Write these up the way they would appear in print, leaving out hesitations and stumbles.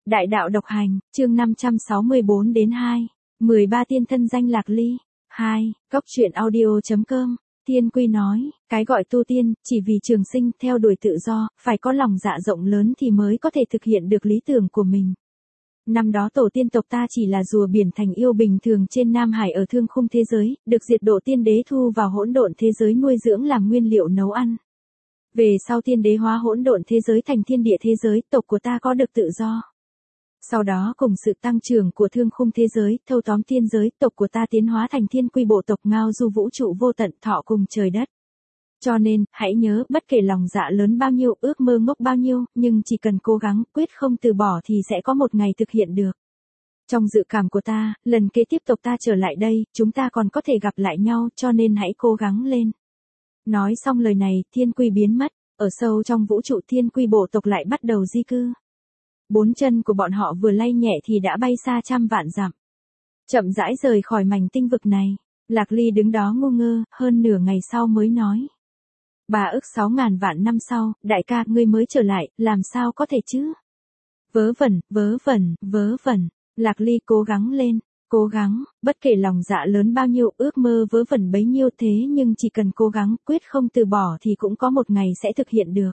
Đại đạo độc hành, chương 564 đến 2. 13 tiên thân danh Lạc Ly. 2. Cốc truyện audio.com. Tiên Quy nói, cái gọi tu tiên, chỉ vì trường sinh, theo đuổi tự do, phải có lòng dạ rộng lớn thì mới có thể thực hiện được lý tưởng của mình. Năm đó tổ tiên tộc ta chỉ là rùa biển thành yêu bình thường trên Nam Hải ở thương khung thế giới, được diệt độ tiên đế thu vào hỗn độn thế giới nuôi dưỡng làm nguyên liệu nấu ăn. Về sau tiên đế hóa hỗn độn thế giới thành thiên địa thế giới, tộc của ta có được tự do. Sau đó cùng sự tăng trưởng của thương khung thế giới, thâu tóm thiên giới, tộc của ta tiến hóa thành thiên quy bộ tộc ngao du vũ trụ vô tận thọ cùng trời đất. Cho nên, hãy nhớ, bất kể lòng dạ lớn bao nhiêu, ước mơ ngốc bao nhiêu, nhưng chỉ cần cố gắng, quyết không từ bỏ thì sẽ có một ngày thực hiện được. Trong dự cảm của ta, lần kế tiếp tộc ta trở lại đây, chúng ta còn có thể gặp lại nhau, cho nên hãy cố gắng lên. Nói xong lời này, thiên quy biến mất, ở sâu trong vũ trụ thiên quy bộ tộc lại bắt đầu di cư. Bốn chân của bọn họ vừa lay nhẹ thì đã bay xa trăm vạn dặm. Chậm rãi rời khỏi mảnh tinh vực này, Lạc Ly đứng đó ngu ngơ, hơn nửa ngày sau mới nói. 3.600.000 vạn năm sau, đại ca, ngươi mới trở lại, làm sao có thể chứ? Vớ vẩn, Lạc Ly cố gắng lên, cố gắng, bất kể lòng dạ lớn bao nhiêu, ước mơ vớ vẩn bấy nhiêu thế nhưng chỉ cần cố gắng, quyết không từ bỏ thì cũng có một ngày sẽ thực hiện được.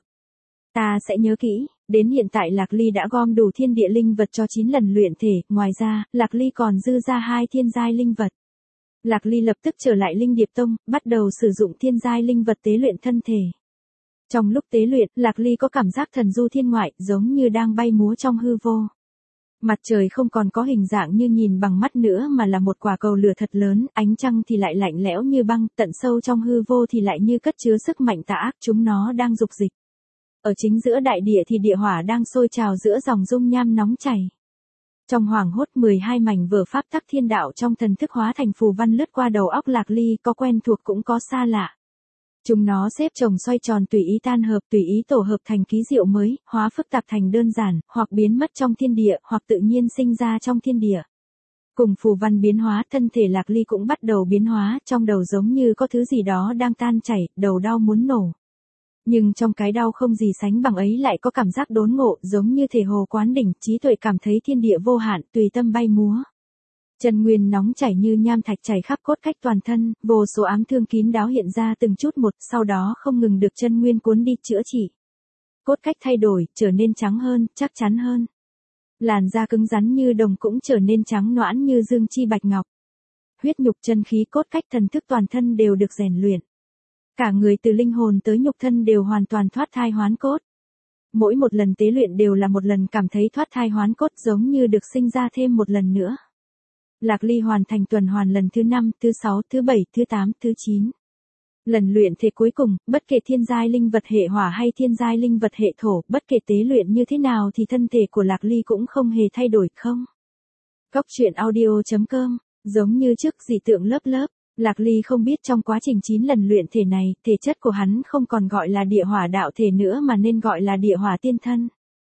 Ta sẽ nhớ kỹ, đến hiện tại Lạc Ly đã gom đủ thiên địa linh vật cho 9 lần luyện thể, ngoài ra, Lạc Ly còn dư ra 2 thiên giai linh vật. Lạc Ly lập tức trở lại Linh Điệp Tông, bắt đầu sử dụng thiên giai linh vật tế luyện thân thể. Trong lúc tế luyện, Lạc Ly có cảm giác thần du thiên ngoại, giống như đang bay múa trong hư vô. Mặt trời không còn có hình dạng như nhìn bằng mắt nữa mà là một quả cầu lửa thật lớn, ánh trăng thì lại lạnh lẽo như băng, tận sâu trong hư vô thì lại như cất chứa sức mạnh tà ác, chúng nó đang dục dịch. Ở chính giữa đại địa thì địa hỏa đang sôi trào giữa dòng dung nham nóng chảy. Trong hoàng hốt 12 mảnh vở pháp tắc thiên đạo trong thần thức hóa thành phù văn lướt qua đầu óc Lạc Ly, có quen thuộc cũng có xa lạ. Chúng nó xếp chồng xoay tròn tùy ý tan hợp, tùy ý tổ hợp thành ký diệu mới, hóa phức tạp thành đơn giản, hoặc biến mất trong thiên địa, hoặc tự nhiên sinh ra trong thiên địa. Cùng phù văn biến hóa, thân thể Lạc Ly cũng bắt đầu biến hóa, trong đầu giống như có thứ gì đó đang tan chảy, đầu đau muốn nổ. Nhưng trong cái đau không gì sánh bằng ấy lại có cảm giác đốn ngộ, giống như thể hồ quán đỉnh, trí tuệ cảm thấy thiên địa vô hạn, tùy tâm bay múa. Chân nguyên nóng chảy như nham thạch chảy khắp cốt cách toàn thân, vô số ám thương kín đáo hiện ra từng chút một, sau đó không ngừng được chân nguyên cuốn đi chữa trị. Cốt cách thay đổi, trở nên trắng hơn, chắc chắn hơn. Làn da cứng rắn như đồng cũng trở nên trắng nõn như dương chi bạch ngọc. Huyết nhục chân khí cốt cách thần thức toàn thân đều được rèn luyện. Cả người từ linh hồn tới nhục thân đều hoàn toàn thoát thai hoán cốt. Mỗi một lần tế luyện đều là một lần cảm thấy thoát thai hoán cốt, giống như được sinh ra thêm một lần nữa. Lạc Ly hoàn thành tuần hoàn lần thứ 5, thứ 6, thứ 7, thứ 8, thứ 9. Lần luyện thể cuối cùng, bất kể thiên giai linh vật hệ hỏa hay thiên giai linh vật hệ thổ, bất kể tế luyện như thế nào thì thân thể của Lạc Ly cũng không hề thay đổi không. Cốc truyện audio.com, giống như trước dị tượng lớp lớp. Lạc Ly không biết trong quá trình 9 lần luyện thể này, thể chất của hắn không còn gọi là địa hỏa đạo thể nữa mà nên gọi là địa hỏa tiên thân.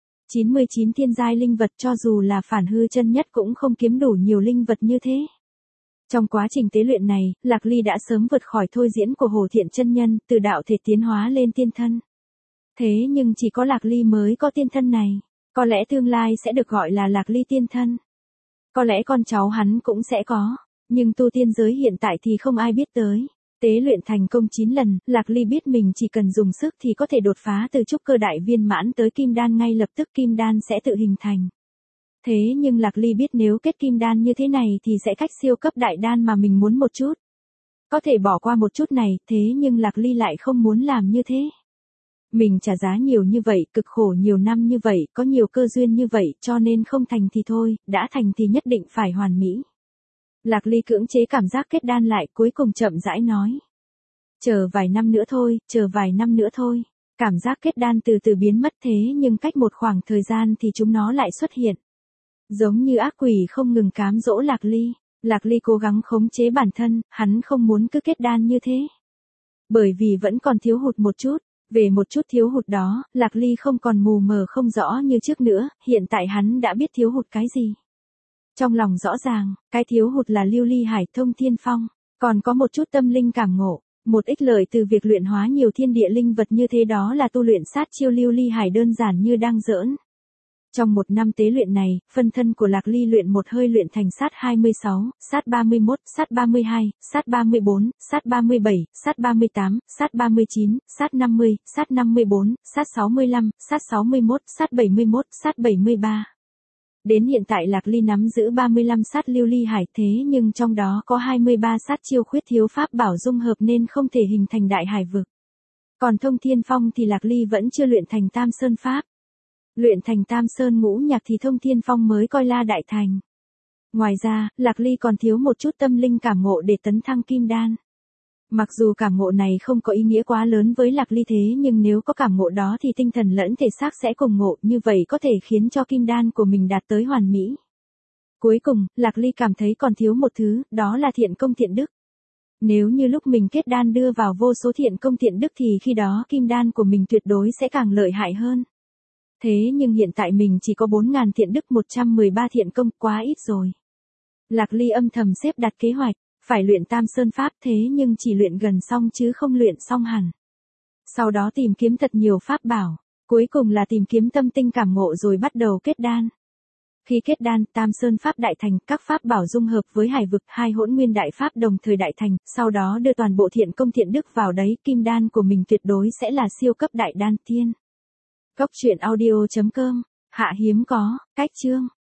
99 thiên giai linh vật cho dù là phản hư chân nhất cũng không kiếm đủ nhiều linh vật như thế. Trong quá trình tế luyện này, Lạc Ly đã sớm vượt khỏi thôi diễn của Hồ Thiện chân nhân, từ đạo thể tiến hóa lên tiên thân. Thế nhưng chỉ có Lạc Ly mới có tiên thân này, có lẽ tương lai sẽ được gọi là Lạc Ly tiên thân. Có lẽ con cháu hắn cũng sẽ có. Nhưng tu tiên giới hiện tại thì không ai biết tới. Tế luyện thành công 9 lần, Lạc Ly biết mình chỉ cần dùng sức thì có thể đột phá từ trúc cơ đại viên mãn tới kim đan, ngay lập tức kim đan sẽ tự hình thành. Thế nhưng Lạc Ly biết nếu kết kim đan như thế này thì sẽ cách siêu cấp đại đan mà mình muốn một chút. Có thể bỏ qua một chút này, thế nhưng Lạc Ly lại không muốn làm như thế. Mình trả giá nhiều như vậy, cực khổ nhiều năm như vậy, có nhiều cơ duyên như vậy, cho nên không thành thì thôi, đã thành thì nhất định phải hoàn mỹ. Lạc Ly cưỡng chế cảm giác kết đan lại, cuối cùng chậm rãi nói. Chờ vài năm nữa thôi, chờ vài năm nữa thôi. Cảm giác kết đan từ từ biến mất, thế nhưng cách một khoảng thời gian thì chúng nó lại xuất hiện. Giống như ác quỷ không ngừng cám dỗ Lạc Ly. Lạc Ly cố gắng khống chế bản thân, hắn không muốn cứ kết đan như thế. Bởi vì vẫn còn thiếu hụt một chút. Về một chút thiếu hụt đó, Lạc Ly không còn mù mờ không rõ như trước nữa, hiện tại hắn đã biết thiếu hụt cái gì. Trong lòng rõ ràng, cái thiếu hụt là lưu ly hải thông thiên phong, còn có một chút tâm linh cảm ngộ, một ích lợi từ việc luyện hóa nhiều thiên địa linh vật như thế đó là tu luyện sát chiêu lưu ly hải đơn giản như đang giỡn. Trong một năm tế luyện này, phân thân của Lạc Ly luyện một hơi luyện thành sát 26, sát 31, sát 32, sát 34, sát 37, sát 38, sát 39, sát 50, sát 54, sát 65, sát 61, sát 71, sát 73. Đến hiện tại Lạc Ly nắm giữ 35 sát lưu ly hải, thế nhưng trong đó có 23 sát chiêu khuyết thiếu pháp bảo dung hợp nên không thể hình thành đại hải vực. Còn thông thiên phong thì Lạc Ly vẫn chưa luyện thành tam sơn pháp. Luyện thành tam sơn ngũ nhạc thì thông thiên phong mới coi là đại thành. Ngoài ra, Lạc Ly còn thiếu một chút tâm linh cảm ngộ để tấn thăng kim đan. Mặc dù cảm ngộ này không có ý nghĩa quá lớn với Lạc Ly thế nhưng nếu có cảm ngộ đó thì tinh thần lẫn thể xác sẽ cùng ngộ, như vậy có thể khiến cho kim đan của mình đạt tới hoàn mỹ. Cuối cùng, Lạc Ly cảm thấy còn thiếu một thứ, đó là thiện công thiện đức. Nếu như lúc mình kết đan đưa vào vô số thiện công thiện đức thì khi đó kim đan của mình tuyệt đối sẽ càng lợi hại hơn. Thế nhưng hiện tại mình chỉ có 4.000 thiện đức 113 thiện công, quá ít rồi. Lạc Ly âm thầm xếp đặt kế hoạch, phải luyện tam sơn pháp thế nhưng chỉ luyện gần xong chứ không luyện xong hẳn. Sau đó tìm kiếm thật nhiều pháp bảo, cuối cùng là tìm kiếm tâm tinh cảm ngộ rồi bắt đầu kết đan. Khi kết đan, tam sơn pháp đại thành, các pháp bảo dung hợp với hải vực, hai hỗn nguyên đại pháp đồng thời đại thành, sau đó đưa toàn bộ thiện công thiện đức vào đấy, kim đan của mình tuyệt đối sẽ là siêu cấp đại đan thiên. Góc truyện audio.com, Hạ Hiếm có, cách chương.